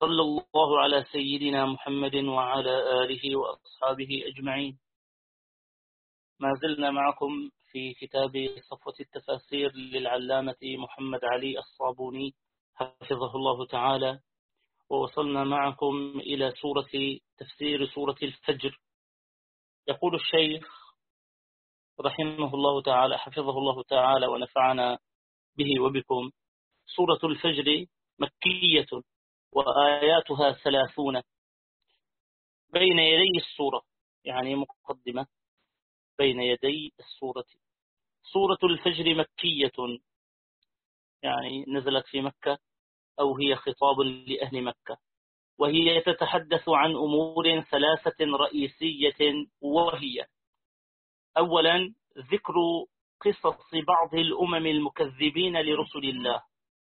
صلى الله على سيدنا محمد وعلى آله وأصحابه أجمعين. ما زلنا معكم في كتاب صفوة التفاسير للعلامة محمد علي الصابوني حفظه الله تعالى، ووصلنا معكم إلى تفسير سورة الفجر. يقول الشيخ رحمه الله تعالى حفظه الله تعالى ونفعنا به وبكم: سورة الفجر مكية وآياتها 30. بين يدي السورة، يعني مقدمة بين يدي السورة. سورة الفجر مكية، يعني نزلت في مكة أو هي خطاب لأهل مكة، وهي تتحدث عن أمور 3 رئيسية، وهي: أولا ذكر قصص بعض الأمم المكذبين لرسل الله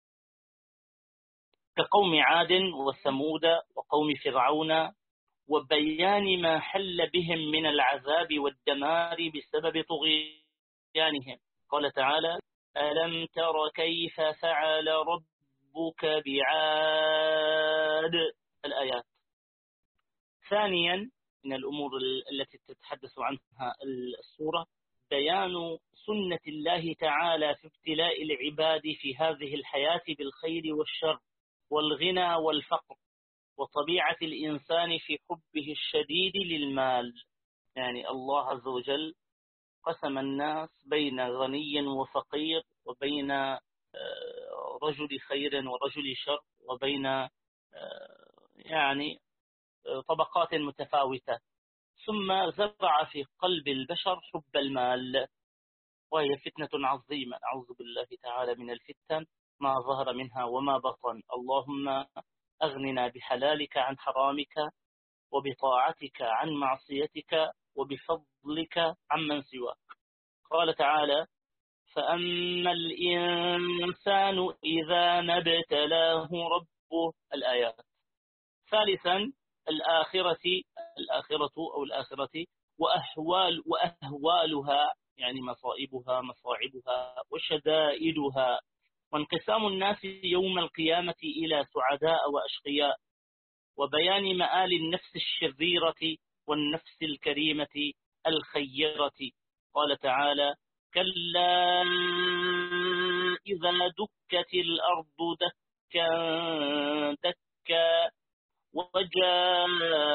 كقوم عاد وثمود وقوم فرعون، وبيان ما حل بهم من العذاب والدمار بسبب طغيانهم. قال تعالى: ألم تر كيف فعل ربك بعاد؟ الآيات. ثانيا من الأمور التي تتحدث عنها السورة بيان سنة الله تعالى في ابتلاء العباد في هذه الحياة بالخير والشر والغنى والفقر، وطبيعة الإنسان في حبه الشديد للمال. يعني الله عز وجل قسم الناس بين غني وفقير، وبين رجل خير ورجل شر، وبين يعني طبقات متفاوتة، ثم زرع في قلب البشر حب المال، وهي فتنة عظيمة. أعوذ بالله تعالى من الفتن ما ظهر منها وما بطن. اللهم أغننا بحلالك عن حرامك، وبطاعتك عن معصيتك، وبفضلك عمن سواك. قال تعالى: فأما الإنسان إذا ما ابتلاه ربه. الآيات. ثالثا الآخرة أو الآخرة وأهوالها، يعني مصائبها مصاعبها وشدائدها، وانقسام الناس يوم القيامة إلى سعداء وأشقياء، وبيان مآل النفس الشريرة والنفس الكريمة الخيرة. قال تعالى: كلا إذا دكت الأرض دكا دكا، وجاء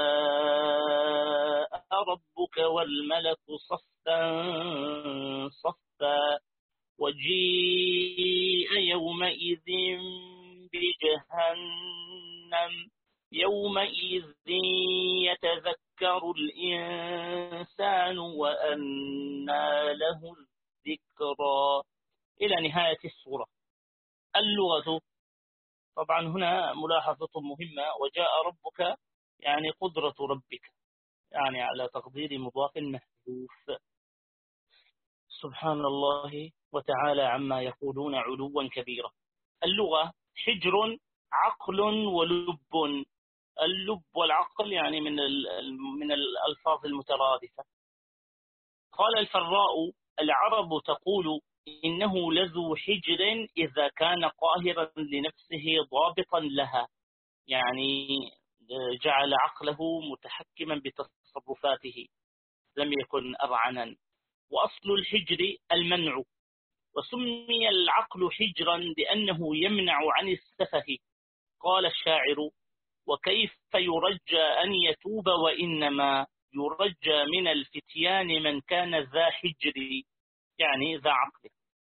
ربك والملك صفا صفا، وجيء يومئذ بجهنم، يومئذ يتذكر الإنسان وأنى له الذكرى، إلى نهاية السورة. اللغة، طبعا هنا ملاحظة مهمة: وجاء ربك يعني قدرة ربك، يعني على تقدير مضاف محذوف. سبحان الله وتعالى عما يقولون علوا كبيرا. اللغة: حجر، عقل ولب. اللب والعقل يعني من الألفاظ المترادفة. قال الفراء: العرب تقول إنه لذو حجر إذا كان قاهرا لنفسه ضابطا لها، يعني جعل عقله متحكما بتصرفاته، لم يكن أرعنا. وأصل الحجر المنع، وسمي العقل حجرا لأنه يمنع عن السفه. قال الشاعر: وكيف يرجى أن يتوب وإنما يرجى من الفتيان من كان ذا حجر، يعني ذا عقل.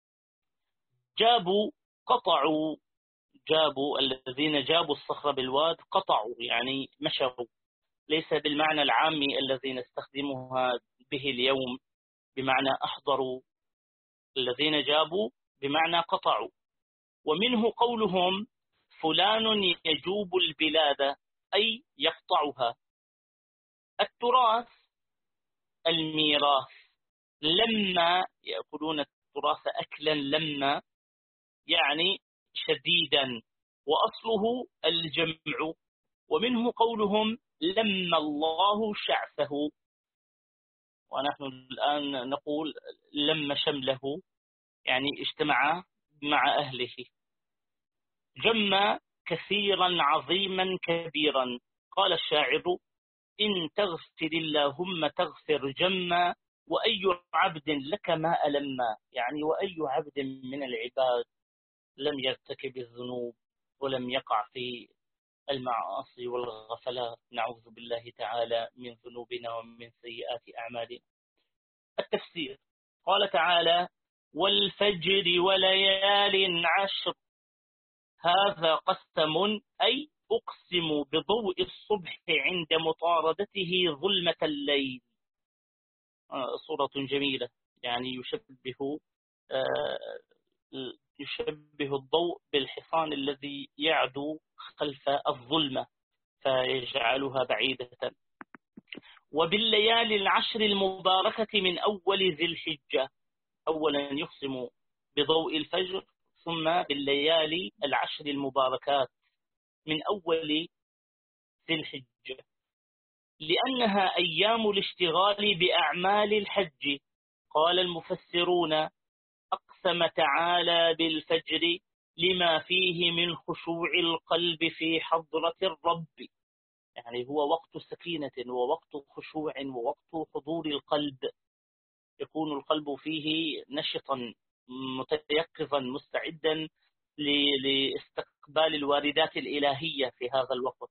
قطعوا، الذين جابوا الصخر بالواد قطعوا، يعني مشوا، ليس بالمعنى العامي الذي نستخدمها به اليوم بمعنى أحضروا. الذين جابوا بمعنى قطعوا. ومنه قولهم: فلان يجوب البلاد، أي يقطعها. التراث الميراث، لما يأكلون التراث أكلا لما، يعني شديدا، وأصله الجمع. ومنه قولهم: لما الله شعثه، ونحن الآن نقول لما شمله، يعني اجتمع مع أهله. جمع كثيرا عظيما كبيرا. قال الشاعر: إن تغفر اللهم تغفر جما، وأي عبد لك ما ألما. يعني وأي عبد من العباد لم يرتكب الذنوب ولم يقع في المعاصي والغفلات، نعوذ بالله تعالى من ذنوبنا ومن سيئات أعمالنا. التفسير: قال تعالى: والفجر وليال عشر. هذا قسم، أي أقسم بضوء الصبح عند مطاردته ظلمة الليل. صورة جميلة، يعني يشبه الضوء بالحصان الذي يعدو خلف الظلمة فيجعلها بعيدة. وبالليالي العشر المباركة من أول ذي الحجة. أولا يقسم بضوء الفجر، ثم بالليالي العشر المباركات من أول ذي الحجة، لأنها أيام الاشتغال بأعمال الحج. قال المفسرون: أقسم تعالى بالفجر لما فيه من خشوع القلب في حضرة الرب، يعني هو وقت سكينة ووقت خشوع ووقت حضور القلب، يكون القلب فيه نشطا متيقظا مستعدا لاستقبال الواردات الإلهية في هذا الوقت.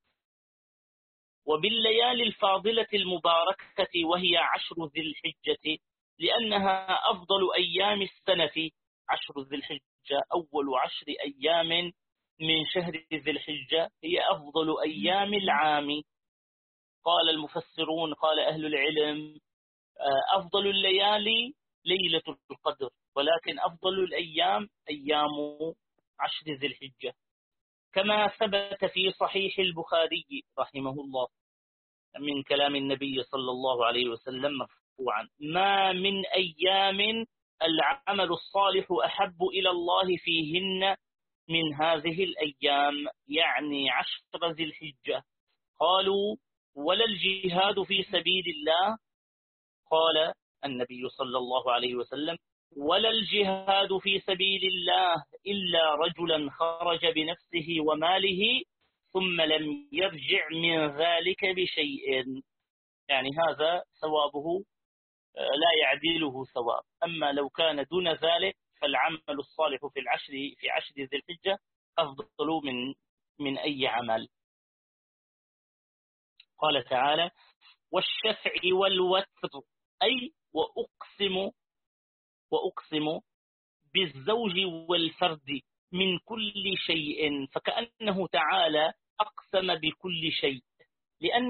وبالليالي الفاضلة المباركة وهي عشر ذي الحجة، لأنها أفضل أيام السنة. عشر ذي الحجة أول 10 أيام من شهر ذي الحجة هي أفضل أيام العام. قال المفسرون، قال أهل العلم: أفضل الليالي ليلة القدر، ولكن أفضل الأيام أيام 10 ذي الحجة، كما ثبت في صحيح البخاري رحمه الله من كلام النبي صلى الله عليه وسلم مرفوعا: ما من أيام العمل الصالح أحب إلى الله فيهن من هذه الأيام، يعني 10 ذي الحجة. قالوا: ولا الجهاد في سبيل الله؟ قال النبي صلى الله عليه وسلم: ولا الجهاد في سبيل الله إلا رجلا خرج بنفسه وماله ثم لم يرجع من ذلك بشيء. يعني هذا ثوابه لا يعدله ثواب. أما لو كان دون ذلك فالعمل الصالح في عشر ذي الحجة أفضل من أي عمل. قال تعالى: والشفع والوتر، أي وأقسم بالزوج والفرد من كل شيء، فكأنه تعالى أقسم بكل شيء، لأن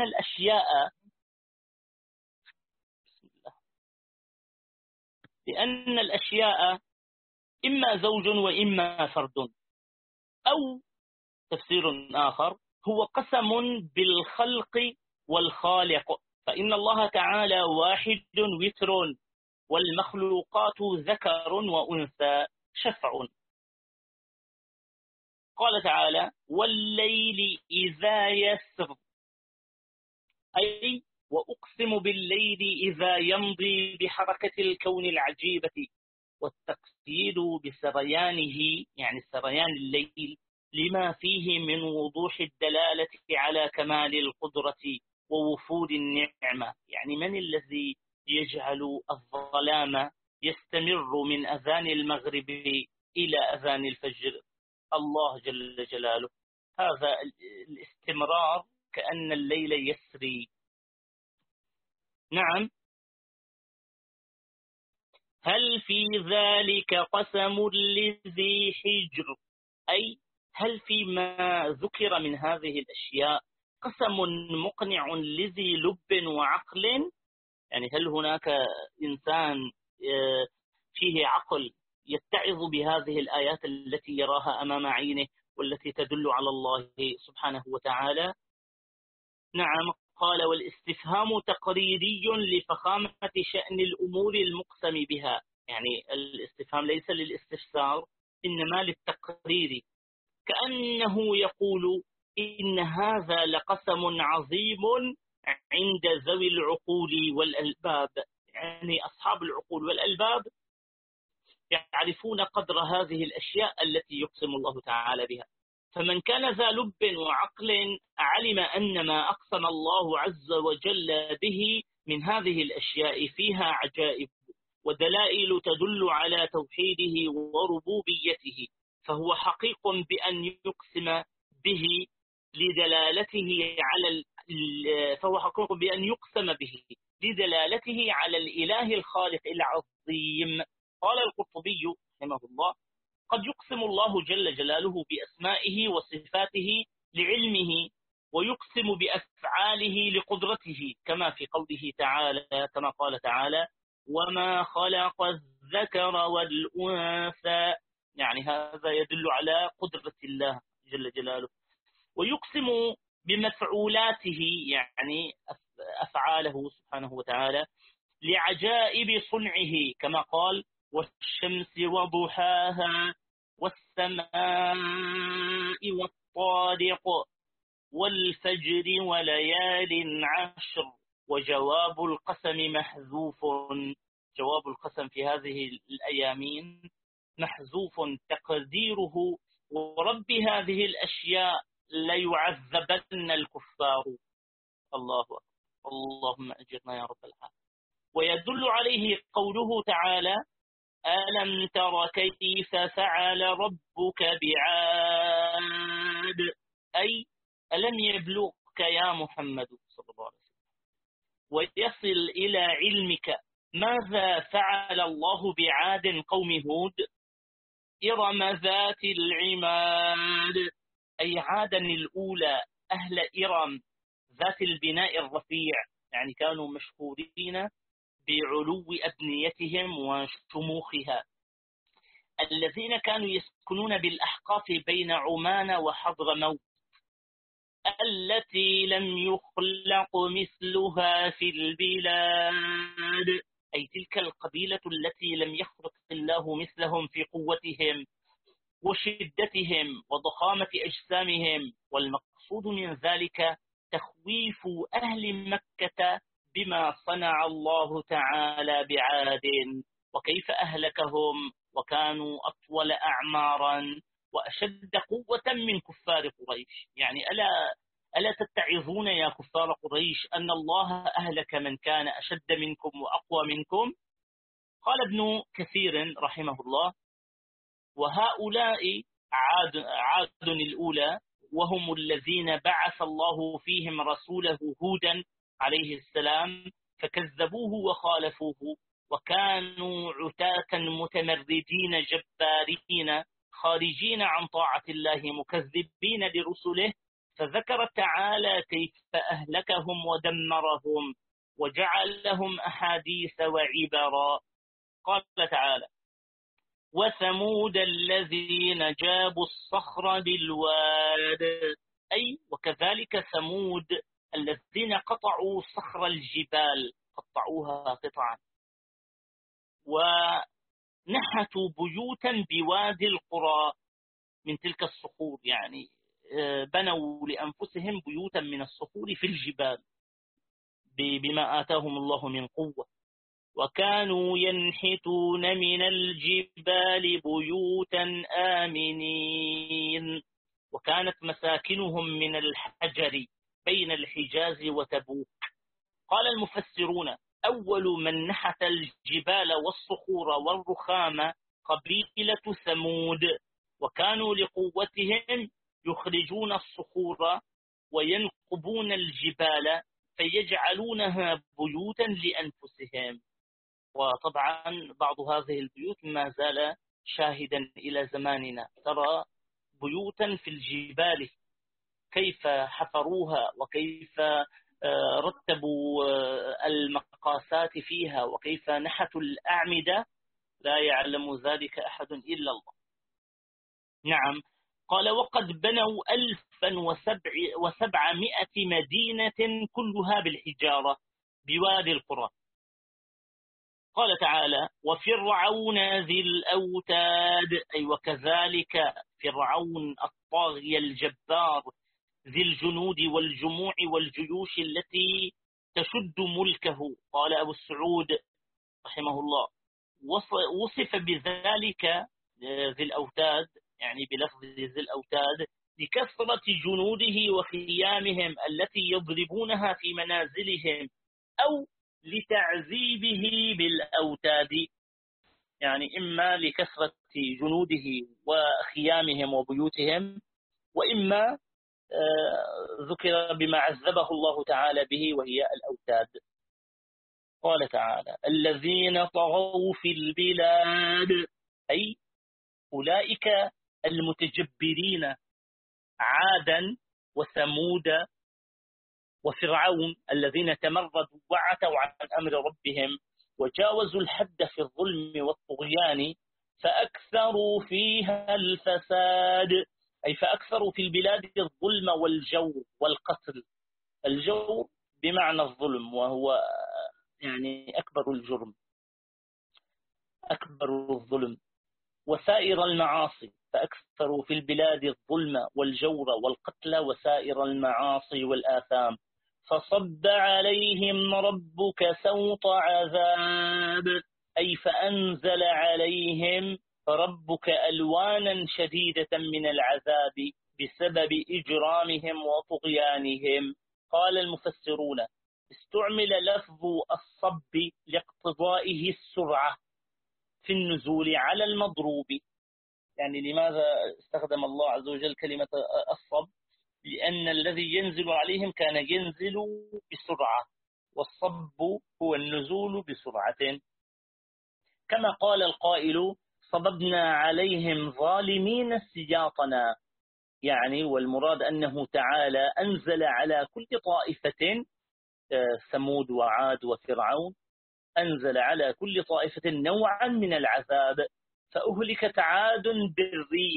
الأشياء إما زوج وإما فرد. أو تفسير آخر: هو قسم بالخلق والخالق، فإن الله تعالى واحد وتر، والمخلوقات ذكر وأنثى شفع. قال تعالى: والليل إذا يسر، أي وأقسم بالليل إذا يمضي بحركة الكون العجيبة، والتقييد بسريانه يعني سريان الليل لما فيه من وضوح الدلالة على كمال القدرة ووفور النعمة. يعني من الذي يجعل الظلام يستمر من أذان المغرب إلى أذان الفجر؟ الله جل جلاله. هذا الاستمرار كأن الليل يسري. نعم. هل في ذلك قسم لذي حجر، أي هل فيما ذكر من هذه الأشياء قسم مقنع لذي لب وعقل؟ يعني هل هناك إنسان فيه عقل يتعظ بهذه الآيات التي يراها أمام عينه والتي تدل على الله سبحانه وتعالى؟ نعم. قال: والاستفهام تقريري لفخامة شأن الأمور المقسم بها. يعني الاستفهام ليس للاستفسار إنما للتقرير، كأنه يقول: إن هذا لقسم عظيم عند ذوي العقول والألباب. يعني أصحاب العقول والألباب يعرفون قدر هذه الأشياء التي يقسم الله تعالى بها. فمن كان ذا لب وعقل علم أن ما أقسم الله عز وجل به من هذه الأشياء فيها عجائب ودلائل تدل على توحيده وربوبيته، فهو حقيق بأن يقسم به لدلالته على فهو حقيق بأن يقسم به لدلالته على الإله الخالق العظيم. قال القرطبي رحمه الله: قد يقسم الله جل جلاله بأسمائه وصفاته لعلمه، ويقسم بأفعاله لقدرته، كما في قوله تعالى، كما قال تعالى: وما خلق الذكر والأنثى، يعني هذا يدل على قدرة الله جل جلاله. ويقسم بمفعولاته، يعني أفعاله سبحانه وتعالى، لعجائب صنعه، كما قال: والشمس وضحاها والسماء والطارق والفجر وليال عشر. وجواب القسم محذوف، جواب القسم في هذه الأيامين محذوف تقديره: ورب هذه الأشياء ليعذبن الكفار. الله أكبر، اللهم أجرنا يا رب العالمين. ويدل عليه قوله تعالى: ألم تر كيف فعل ربك بعاد، أي ألم يبلغك يا محمد صلى الله عليه وسلم ويصل إلى علمك ماذا فعل الله بعاد قوم هود؟ إرم ذات العماد، أي عادا الأولى، أهل إرم ذات البناء الرفيع، يعني كانوا مشهورين بعلو أبنيتهم وشموخها، الذين كانوا يسكنون بالأحقاف بين عمان وحضرموت، التي لم يخلق مثلها في البلاد، أي تلك القبيلة التي لم يخلق الله مثلهم في قوتهم وشدتهم وضخامة أجسامهم. والمقصود من ذلك تخويف أهل مكة بما صنع الله تعالى بعاد، وكيف أهلكهم وكانوا أطول أعمارا وأشد قوة من كفار قريش. يعني ألا تتعظون يا كفار قريش أن الله أهلك من كان أشد منكم وأقوى منكم؟ قال ابن كثير رحمه الله: وهؤلاء عاد الأولى، وهم الذين بعث الله فيهم رسوله هودا عليه السلام فكذبوه وخالفوه، وكانوا عتاة متمردين جبارين خارجين عن طاعة الله مكذبين لرسله. فذكر تعالى كيف أهلكهم ودمرهم وجعل لهم أحاديث وعبرا. قال تعالى: وثمود الذين جابوا الصخر بالواد، أي وكذلك ثمود الذين قطعوا صخر الجبال، قطعوها قطعا، ونحتوا بيوتا بوادي القرى من تلك الصخور، يعني بنوا لأنفسهم بيوتا من الصخور في الجبال بما آتاهم الله من قوة. وكانوا ينحتون من الجبال بيوتا آمنين، وكانت مساكنهم من الحجر بين الحجاز وتبوك. قال المفسرون: أول من نحت الجبال والصخور والرخام قبيلة ثمود، وكانوا لقوتهم يخرجون الصخور وينقبون الجبال فيجعلونها بيوتا لأنفسهم. وطبعا بعض هذه البيوت ما زال شاهدا إلى زماننا، ترى بيوتا في الجبال كيف حفروها وكيف رتبوا المقاسات فيها وكيف نحتوا الأعمدة، لا يعلم ذلك أحد إلا الله. نعم. قال: وقد بنوا 1700 مدينة كلها بالحجارة بوادي القرى. قال تعالى: وفرعون ذي الأوتاد، أي وكذلك فرعون الطاغية الجبار ذي الجنود والجموع والجيوش التي تشد ملكه. قال أبو السعود رحمه الله: وصف بذلك ذي الأوتاد، يعني بلفظ ذي الأوتاد، لكثرة جنوده وخيامهم التي يضربونها في منازلهم، أو لتعذيبه بالأوتاد. يعني إما لكثرة جنوده وخيامهم وبيوتهم، وإما ذكر بما عذبه الله تعالى به وهي الأوتاد. قال تعالى: الذين طغوا في البلاد، أي أولئك المتجبرين، عادا وثمود وفرعون الذين تمردوا وعتوا عن أمر ربهم وجاوزوا الحد في الظلم والطغيان، فأكثروا فيها الفساد، أي فأكثروا في البلاد الظلم والجور والقتل. الجور بمعنى الظلم، وهو يعني أكبر الجرم، أكبر الظلم، وسائر المعاصي. فأكثروا في البلاد الظلم والجور والقتل وسائر المعاصي والآثام، فصب عليهم ربك سوط عذاب، أي فأنزل عليهم ربك ألوانا شديدة من العذاب بسبب إجرامهم وطغيانهم. قال المفسرون: استعمل لفظ الصب لاقتضائه السرعة في النزول على المضروب. يعني لماذا استخدم الله عز وجل كلمة الصب؟ لأن الذي ينزل عليهم كان ينزل بسرعة، والصب هو النزول بسرعة. كما قال القائل: صببنا عليهم ظالمين سياطنا. يعني والمراد أنه تعالى أنزل على كل طائفة، ثمود وعاد وفرعون، أنزل على كل طائفة نوعا من العذاب، فأهلكت عاد بالريح،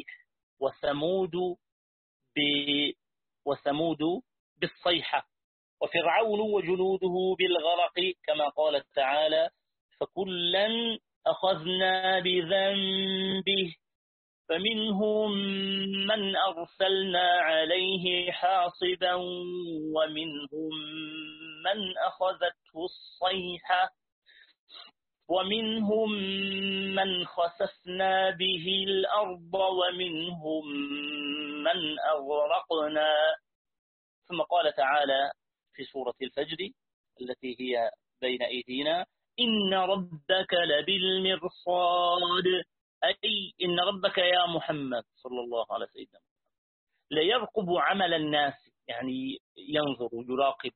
وثمود بالصيحة، وفرعون وجنوده بالغرق، كما قال تعالى: فكلا أخذنا بذنبه فمنهم من أرسلنا عليه حاصبا ومنهم من أخذته الصيحة ومنهم من خسفنا به الأرض ومنهم من أغرقنا. ثم قال تعالى في سورة الفجر التي هي بين أيدينا: إن ربك لبالمرصاد، أي إن ربك يا محمد صلى الله عليه وسلم ليرقب عمل الناس، يعني ينظر يراقب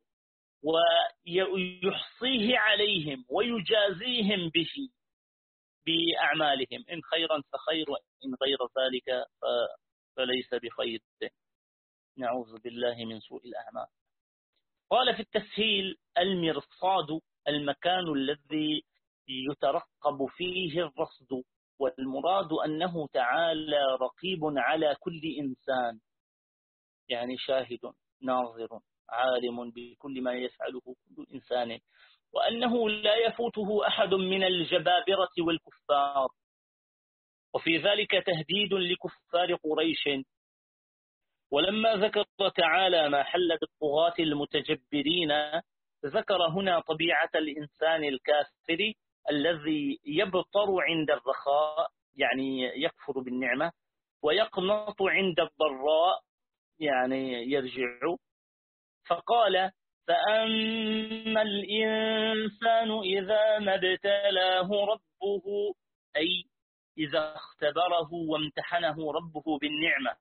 ويحصيه عليهم ويجازيهم به بأعمالهم، إن خيرا فخير وإن غير ذلك فليس بخير. نعوذ بالله من سوء الأعمال. قال في التسهيل: المرصاد المكان الذي يترقب فيه الرصد، والمراد أنه تعالى رقيب على كل إنسان، يعني شاهد ناظر عالم بكل ما يفعله كل إنسان، وأنه لا يفوته أحد من الجبابرة والكفار. وفي ذلك تهديد لكفار قريش. ولما ذكر تعالى ما حل بالطغاة المتجبرين، ذكر هنا طبيعة الإنسان الكافر الذي يبطر عند الرخاء، يعني يكفر بالنعمة، ويقنط عند الضراء، يعني يرجع. فقال: فأما الإنسان إذا ما ابتلاه ربه، أي إذا اختبره وامتحنه ربه بالنعمة،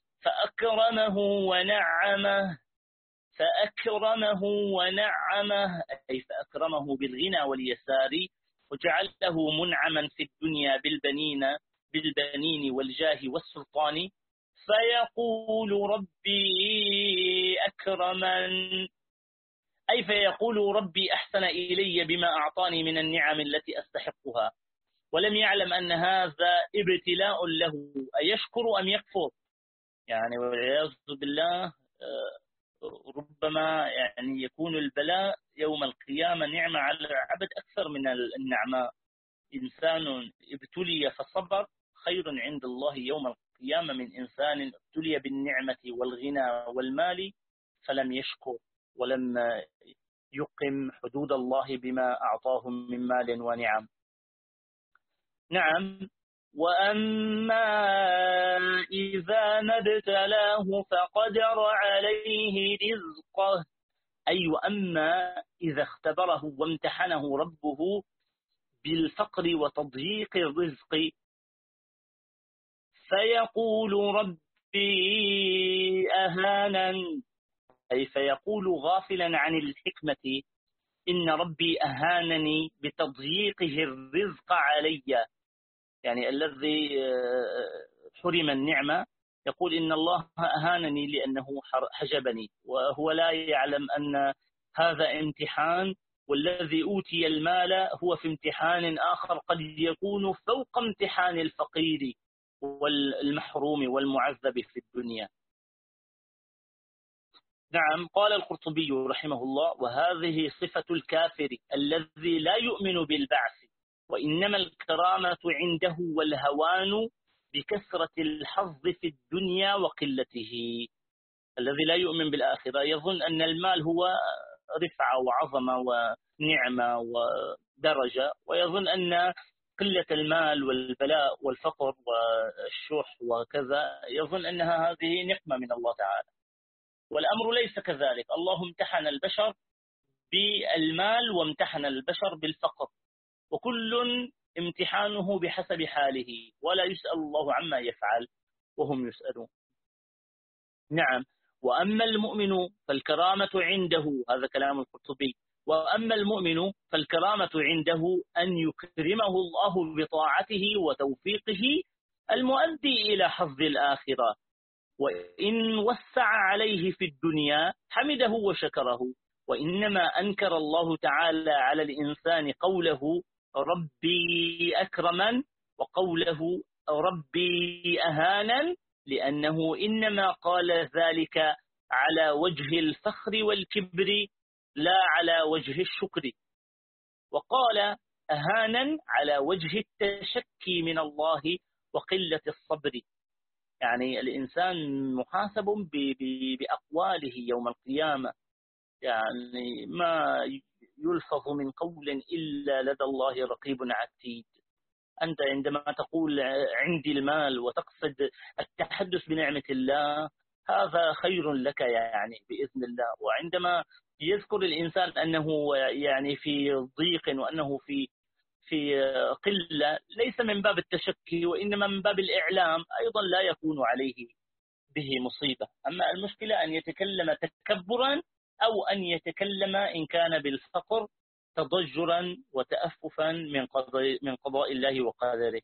فأكرمه ونعمه، أي فأكرمه بالغنى واليسار، وجعله منعما في الدنيا بالبنين والجاه والسلطان، فيقول ربي أكرمن، أي فيقول ربي أحسن إلي بما أعطاني من النعم التي أستحقها، ولم يعلم أن هذا ابتلاء له، أيشكر أم يكفر؟ يعني والعياذ بالله ربما يعني يكون البلاء يوم القيامة نعمة على العبد أكثر من النعماء. إنسان ابتلي فصبر خير عند الله يوم القيامة من إنسان ابتلي بالنعمة والغنى والمال فلم يشكر ولم يقم حدود الله بما أعطاه من مال ونعم. نعم، وأما إذا ما ابتلاه فقدر عليه رزقه، أي وأما إذا اختبره وامتحنه ربه بالفقر وتضييق الرزق فيقول ربي أهانن، أي فيقول غافلا عن الحكمة إن ربي أهانني بتضييقه الرزق علي، يعني الذي حرم النعمة يقول إن الله أهانني لأنه حجبني، وهو لا يعلم أن هذا امتحان، والذي أوتي المال هو في امتحان آخر قد يكون فوق امتحان الفقير والمحروم والمعذب في الدنيا. نعم، قال القرطبي رحمه الله: وهذه صفة الكافر الذي لا يؤمن بالبعث، وإنما الكرامة عنده والهوان بكثرة الحظ في الدنيا وقلته. الذي لا يؤمن بالآخرة يظن أن المال هو رفعة وعظمة ونعمة ودرجة، ويظن أن قلة المال والبلاء والفقر والشح وكذا يظن أنها هذه نقمة من الله تعالى، والأمر ليس كذلك. الله امتحن البشر بالمال وامتحن البشر بالفقر، وكل امتحانه بحسب حاله، ولا يسأل الله عما يفعل وهم يسألون. نعم، وأما المؤمن فالكرامة عنده، هذا كلام القرطبي، وأما المؤمن فالكرامة عنده أن يكرمه الله بطاعته وتوفيقه المؤدي إلى حظ الآخرة، وإن وسع عليه في الدنيا حمده وشكره. وإنما أنكر الله تعالى على الإنسان قوله ربي أكرمن وقوله ربي أهانا، لأنه إنما قال ذلك على وجه الفخر والكبر لا على وجه الشكر، وقال أهانا على وجه التشكي من الله وقلة الصبر. يعني الإنسان محاسب بأقواله يوم القيامة، يعني ما يلفظ من قول إلا لدى الله رقيب عتيد. أنت عندما تقول عندي المال وتقصد التحدث بنعمة الله هذا خير لك يعني بإذن الله، وعندما يذكر الإنسان أنه يعني في ضيق وأنه في قلة ليس من باب التشكي وإنما من باب الإعلام، أيضا لا يكون عليه به مصيبة. أما المشكلة أن يتكلم تكبرا أو أن يتكلم إن كان بالفقر تضجرا وتأففا من قضاء الله وقدره.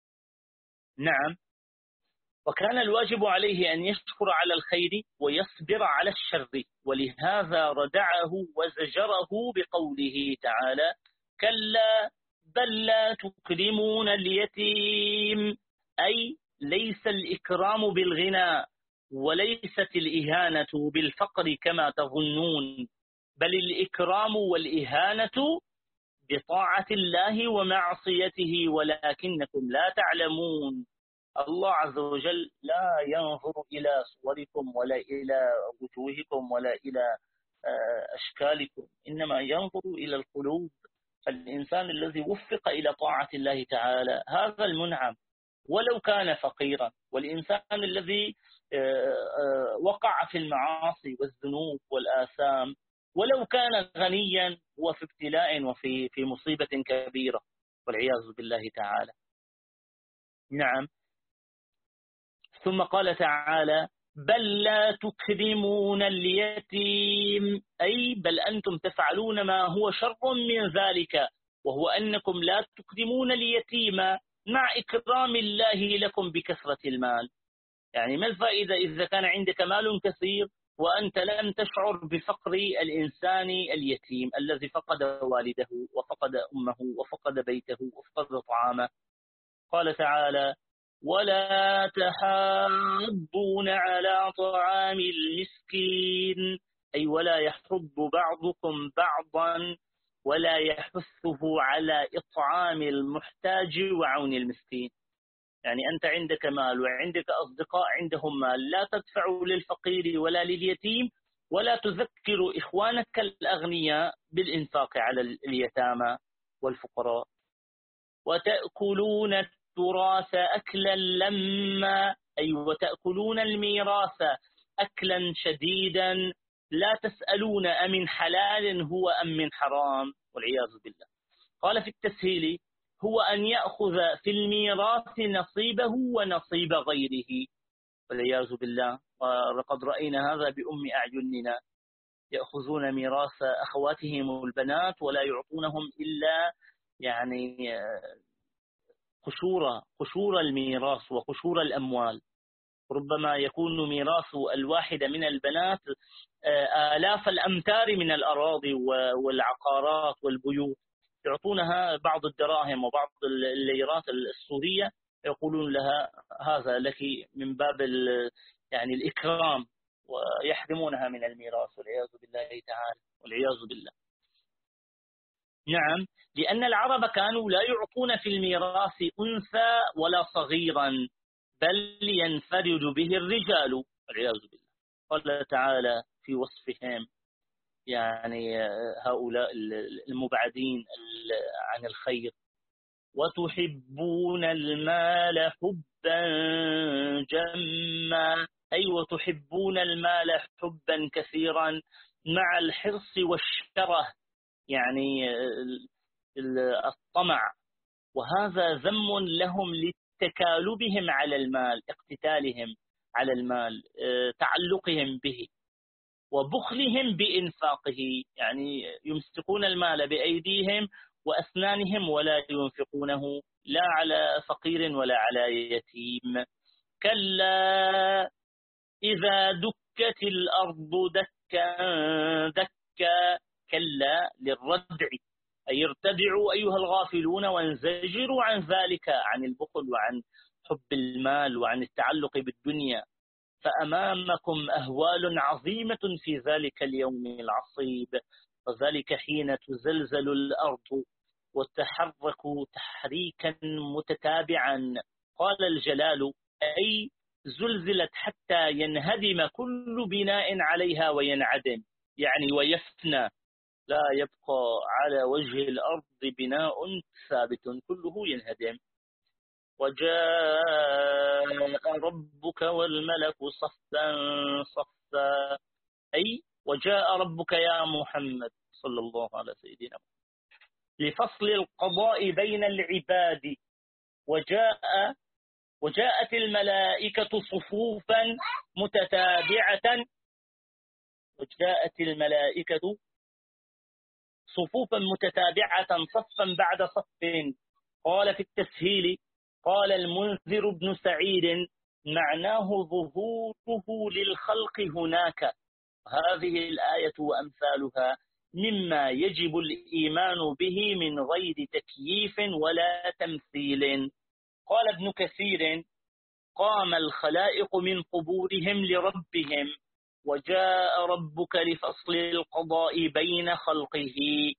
نعم، وكان الواجب عليه أن يشكر على الخير ويصبر على الشر، ولهذا ردعه وزجره بقوله تعالى: كلا بل لا تكرمون اليتيم، أي ليس الإكرام بالغنى وليست الإهانة بالفقر كما تظنون، بل الإكرام والإهانة بطاعة الله ومعصيته ولكنكم لا تعلمون. الله عز وجل لا ينظر إلى صوركم ولا إلى وجوهكم ولا إلى أشكالكم، إنما ينظر إلى القلوب. فالإنسان الذي وفق إلى طاعة الله تعالى هذا المنعم ولو كان فقيرا، والإنسان الذي وقع في المعاصي والذنوب والآثام ولو كان غنيا هو في ابتلاء وفي مصيبة كبيرة والعياذ بالله تعالى. نعم، ثم قال تعالى: بل لا تكرمون اليتيم، أي بل أنتم تفعلون ما هو شر من ذلك، وهو أنكم لا تكرمون اليتيم مع إكرام الله لكم بكثرة المال. يعني ما الفائدة إذا كان عندك مال كثير وأنت لم تشعر بفقر الإنسان اليتيم الذي فقد والده وفقد أمه وفقد بيته وفقد طعامه. قال تعالى: ولا تحاضون على طعام المسكين، أي ولا يحض بعضكم بعضا ولا يحثه على إطعام المحتاج وعون المسكين. يعني أنت عندك مال وعندك أصدقاء عندهم مال، لا تدفع للفقير ولا لليتيم ولا تذكر إخوانك الأغنياء بالإنفاق على اليتامى والفقراء. وتأكلون التراث أكلا لما، أي وتأكلون الميراث أكلا شديدا، لا تسألون أمن حلال هو أم من حرام، والعياذ بالله. قال في التسهيل: هو أن يأخذ في الميراث نصيبه ونصيب غيره، والعياذ بالله. وقد رأينا هذا بأم أعيننا، يأخذون ميراث أخواتهم البنات ولا يعطونهم إلا يعني قشور الميراث وقشور الأموال. ربما يكون ميراث الواحدة من البنات آلاف الأمتار من الأراضي والعقارات والبيوت، يعطونها بعض الدراهم وبعض الليرات السورية، يقولون لها هذا لك من باب يعني الإكرام، ويحرمونها من الميراث والعياذ بالله تعالى، والعياذ بالله. نعم، لأن العرب كانوا لا يعطون في الميراث أنثى ولا صغيرا، بل ينفرد به الرجال، والعياذ بالله. قال تعالى في وصفهم يعني هؤلاء المبعدين عن الخير: وتحبون المال حبا جما، أي وتحبون المال حبا كثيرا مع الحرص والشره، يعني الطمع، وهذا ذم لهم لتكالبهم على المال، اقتتالهم على المال، تعلقهم به، وبخلهم بإنفاقه، يعني يمسكون المال بأيديهم وأسنانهم ولا ينفقونه لا على فقير ولا على يتيم. كلا إذا دكت الأرض دكا دكا، كلا للردع، أي ارتدعوا أيها الغافلون وانزجروا عن ذلك، عن البخل وعن حب المال وعن التعلق بالدنيا. فأمامكم أهوال عظيمة في ذلك اليوم العصيب، وذلك حين تزلزل الأرض وتحرك تحريكا متتابعا. قال الجلال: أي زلزلت حتى ينهدم كل بناء عليها وينعدم، يعني ويفنى، لا يبقى على وجه الأرض بناء ثابت، كله ينهدم. وجاء ربك والملك صفا صفا، أي وجاء ربك يا محمد صلى الله على سيدنا لفصل القضاء بين العباد. وجاءت الملائكة صفوفا متتابعة، وجاءت الملائكة صفوفا متتابعة صفا بعد صف. قال في التسهيل: قال المنذر بن سعيد: معناه ظهوره للخلق هناك. هذه الآية وأمثالها مما يجب الإيمان به من غير تكييف ولا تمثيل. قال ابن كثير: قام الخلائق من قبورهم لربهم، وجاء ربك لفصل القضاء بين خلقه،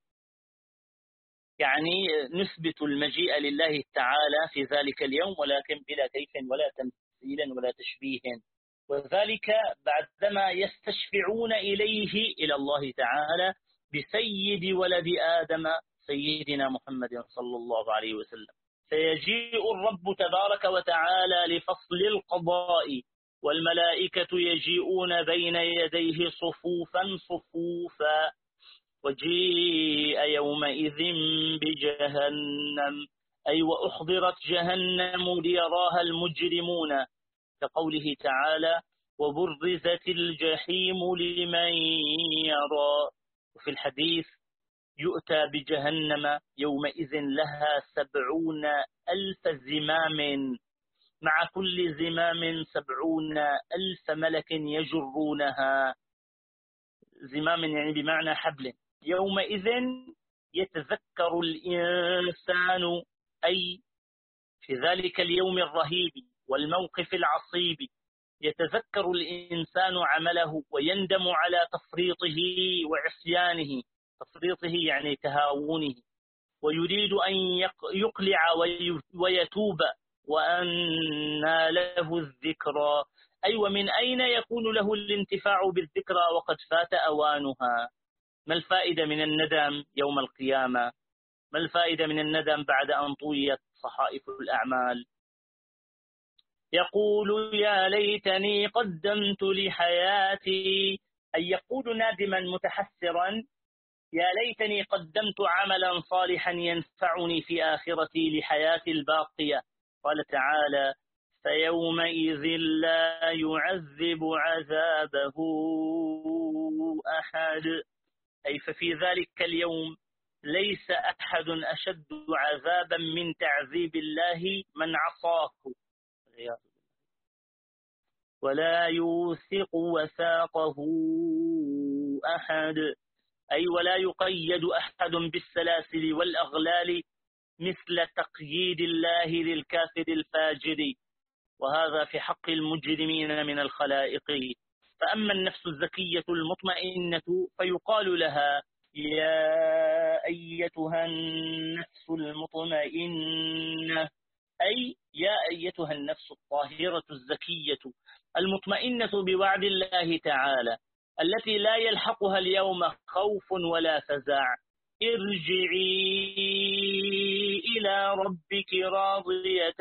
يعني نثبت المجيء لله تعالى في ذلك اليوم، ولكن بلا كيف ولا تمثيل ولا تشبيه، وذلك بعدما يستشفعون إليه إلى الله تعالى بسيد ولد آدم سيدنا محمد صلى الله عليه وسلم. فيجيء الرب تبارك وتعالى لفصل القضاء، والملائكة يجيئون بين يديه صفوفا صفوفا. وجيء يومئذ بجهنم، أي وأحضرت جهنم ليراها المجرمون، كقوله تعالى: وبرزت الجحيم لمن يرى. وفي الحديث: يؤتى بجهنم يومئذ لها 70,000 زمام، مع كل زمام 70,000 ملك يجرونها. زمام يعني بمعنى حبل. يومئذ يتذكر الإنسان، أي في ذلك اليوم الرهيب والموقف العصيب، يتذكر الإنسان عمله ويندم على تفريطه وعصيانه، تفريطه يعني تهاونه، ويريد أن يقلع ويتوب، وأنى له الذكرى، أي ومن أين يكون له الانتفاع بالذكرى وقد فات أوانها. ما الفائدة من الندم يوم القيامة؟ ما الفائدة من الندم بعد أن طويت صحائف الأعمال. يقول يا ليتني قدمت لحياتي، أي يقول نادما متحسرا يا ليتني قدمت عملا صالحا ينفعني في آخرتي لحياتي الباقية. قال تعالى فيومئذ لا يعذب عذابه أحد، أي ففي ذلك اليوم ليس أحد أشد عذابا من تعذيب الله من عصاه، ولا يوثق وثاقه أحد، أي ولا يقيد أحد بالسلاسل والأغلال مثل تقييد الله للكافر الفاجر، وهذا في حق المجرمين من الخلائق. فأما النفس الزكية المطمئنة فيقال لها يا أيتها النفس المطمئنة، أي يا أيتها النفس الطاهرة الزكية المطمئنة بوعد الله تعالى التي لا يلحقها اليوم خوف ولا فزع، ارجعي إلى ربك راضية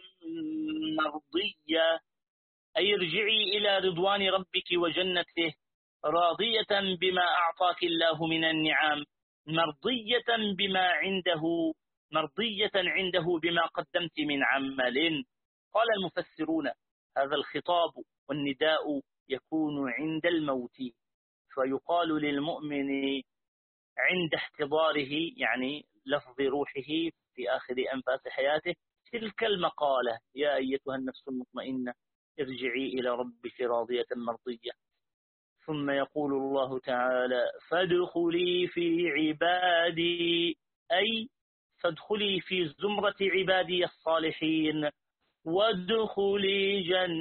مرضية، أي ارجعي إلى رضوان ربك وجنته راضية بما أعطاك الله من النعم، مرضية عنده بما قدمت من عمل. قال المفسرون هذا الخطاب والنداء يكون عند الموت، فيقال للمؤمن عند احتضاره يعني لفظ روحه في آخر أنفاس حياته تلك المقالة يا أيتها النفس المطمئنة ارجعي إلى ربك راضية مرضية. ثم يقول الله تعالى فادخلي في عبادي، أي فادخلي في زمرة عبادي الصالحين وادخلي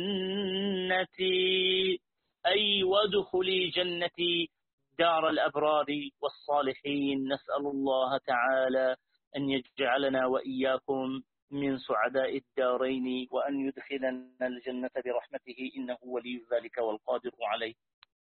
جنتي، أي وادخلي جنتي دار الأبرار والصالحين. نسأل الله تعالى أن يجعلنا وإياكم من سعداء الدارين وأن يدخلنا الجنة برحمته إنه ولي ذلك والقادر عليه.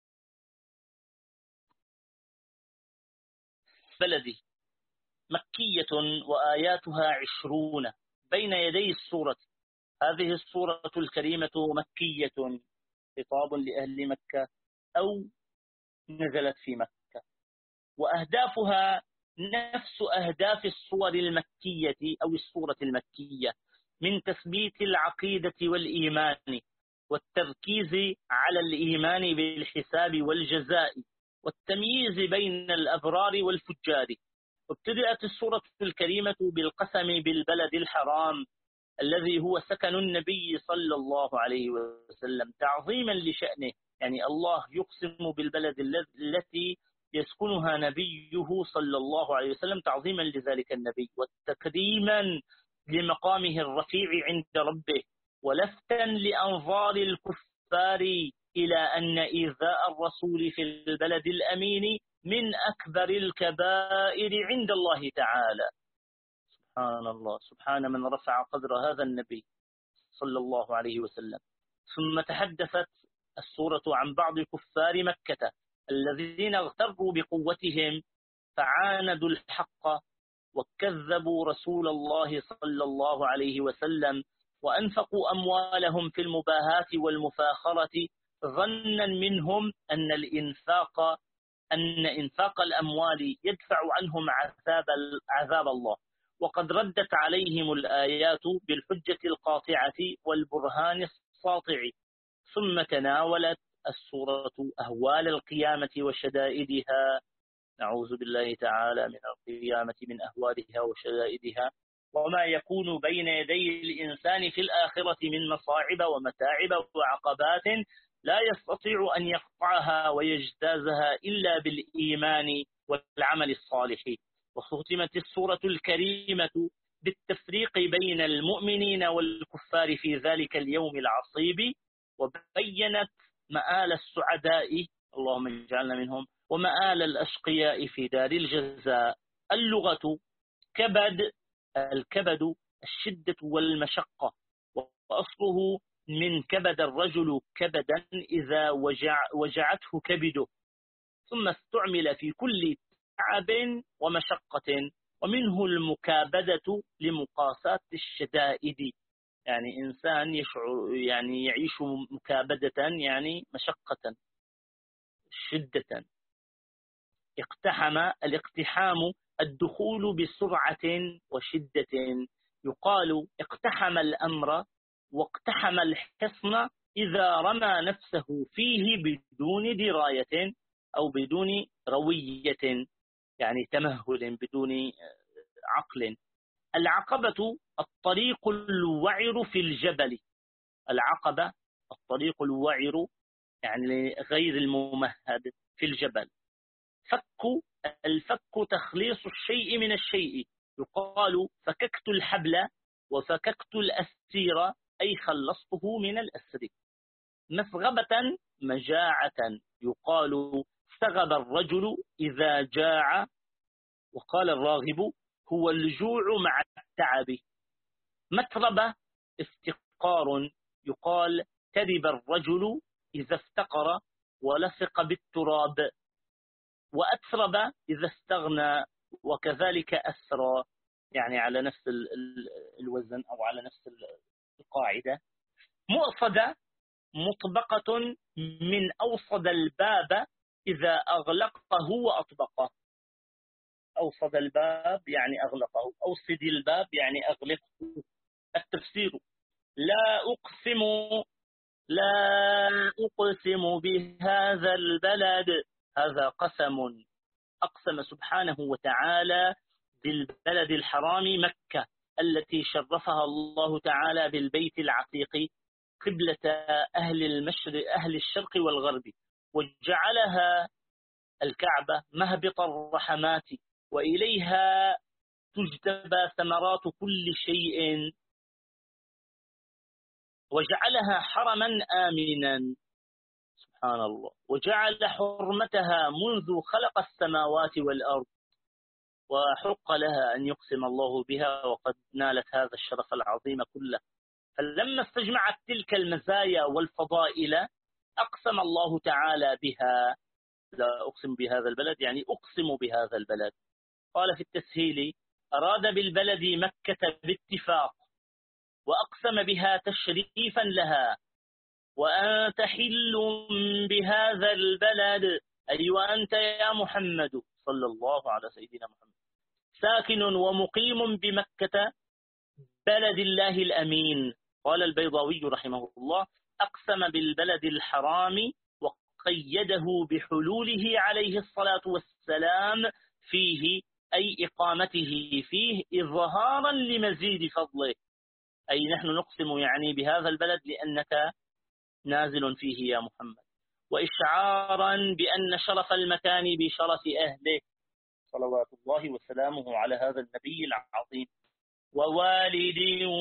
بلدي مكية وآياتها 20 بين يدي السورة. هذه السورة الكريمة مكية، خطاب لأهل مكة أو نزلت في مكة، وأهدافها نفس أهداف السور المكية أو السورة المكية من تثبيت العقيدة والإيمان والتركيز على الإيمان بالحساب والجزاء والتمييز بين الأبرار والفجار. ابتدأت السورة الكريمة بالقسم بالبلد الحرام الذي هو سكن النبي صلى الله عليه وسلم تعظيما لشأنه، يعني الله يقسم بالبلد التي يسكنها نبيه صلى الله عليه وسلم تعظيما لذلك النبي والتكريما لمقامه الرفيع عند ربه، ولفتا لأنظار الكفار إلى أن إيذاء الرسول في البلد الأمين من أكبر الكبائر عند الله تعالى. سبحان الله، سبحان من رفع قدر هذا النبي صلى الله عليه وسلم. ثم تحدثت السورة عن بعض كفار مكة الذين اغتروا بقوتهم فعاندوا الحق وكذبوا رسول الله صلى الله عليه وسلم وأنفقوا أموالهم في المباهاة والمفاخرة ظنا منهم أن إنفاق الأموال يدفع عنهم عذاب الله، وقد ردت عليهم الآيات بالحجة القاطعة والبرهان الساطع. ثم تناولت السورة أهوال القيامة وشدائدها، نعوذ بالله تعالى من القيامة من أهوالها وشدائدها، وما يكون بين يدي الإنسان في الآخرة من مصاعب ومتاعب وعقبات لا يستطيع أن يقطعها ويجتازها إلا بالإيمان والعمل الصالح. وختمت السورة الكريمة بالتفريق بين المؤمنين والكفار في ذلك اليوم العصيب، وبينت مآل السعداء اللهم اجعلنا منهم ومآل الأشقياء في دار الجزاء. اللغة الكبد الشدة والمشقة، وأصله من كبد الرجل كبدا إذا وجعته كبده، ثم استعمل في كل تعب ومشقة ومنه المكابدة لمقاساة الشدائد، يعني إنسان يشعر يعني يعيش مكابدة يعني مشقة شدة. الاقتحام الدخول بسرعة وشدة، يقال اقتحم الأمر واقتحم الحصن إذا رمى نفسه فيه بدون دراية أو بدون روية، يعني تمهل بدون عقل. العقبة الطريق الوعر في الجبل، العقبة الطريق الوعر يعني غير الممهد في الجبل. الفك تخليص الشيء من الشيء، يقال فككت الحبل وفككت الأسير، أي خلصته من الأسر. مسغبة مجاعة، يقال استغب الرجل إذا جاع، وقال الراغب هو الجوع مع التعب. متربة افتقار، يقال ترب الرجل إذا افتقر ولصق بالتراب. وأترب إذا استغنى، وكذلك أسرى، يعني على نفس الوزن أو على نفس القاعدة. مؤصدة مطبقة من أوصد الباب إذا أغلقه وأطبقه. أوصد الباب يعني أغلقه، أوصد الباب يعني أغلقه. التفسير: لا أقسم بهذا البلد، هذا قسم، أقسم سبحانه وتعالى بالبلد الحرام مكة التي شرفها الله تعالى بالبيت العتيق قبلة أهل الشرق والغرب، وجعلها الكعبة مهبط الرحمات، وإليها تجتبى ثمرات كل شيء، وجعلها حرما آمنا سبحان الله، وجعل حرمتها منذ خلق السماوات والأرض، وحق لها أن يقسم الله بها، وقد نالت هذا الشرف العظيم كله. فلما استجمعت تلك المزايا والفضائل أقسم الله تعالى بها. لا أقسم بهذا البلد يعني أقسم بهذا البلد. قال في التسهيل: أراد بالبلد مكة باتفاق، وأقسم بها تشريفا لها. وأنت حل بهذا البلد، أي وأنت يا محمد صلى الله على سيدنا محمد ساكن ومقيم بمكة بلد الله الأمين. قال البيضاوي رحمه الله: أقسم بالبلد الحرام وقيده بحلوله عليه الصلاة والسلام فيه، أي إقامته فيه إظهارا لمزيد فضله، أي نحن نقسم يعني بهذا البلد لأنك نازل فيه يا محمد، وإشعارا بأن شرف المكان بشرف أهله صلوات الله وسلامه على هذا النبي العظيم. ووالد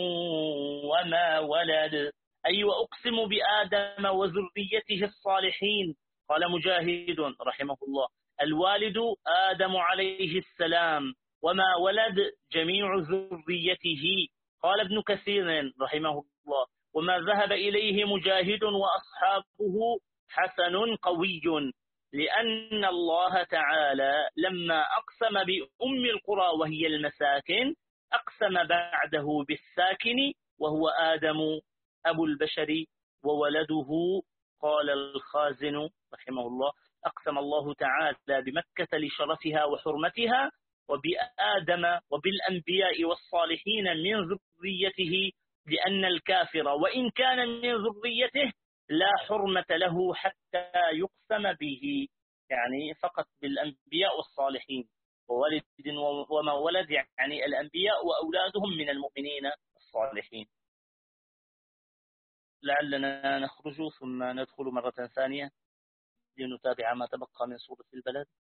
وما ولد، أي وأقسم بآدم وذريته الصالحين. قال مجاهد رحمه الله: الوالد آدم عليه السلام، وما ولد جميع ذريته. قال ابن كثير رحمه الله: وما ذهب إليه مجاهد وأصحابه حسن قوي، لأن الله تعالى لما أقسم بأم القرى وهي المساكن أقسم بعده بالساكن وهو آدم أبو البشر وولده. قال الخازن رحمه الله: أقسم الله تعالى بمكة لشرفها وحرمتها، وبآدم وبالأنبياء والصالحين من ذريته، لأن الكافر وإن كان من ذريته لا حرمة له حتى يقسم به، يعني فقط بالأنبياء والصالحين. وولد وما ولد يعني الأنبياء وأولادهم من المؤمنين الصالحين. لعلنا نخرج ثم ندخل مرة ثانية لنتابع ما تبقى من سورة البلد.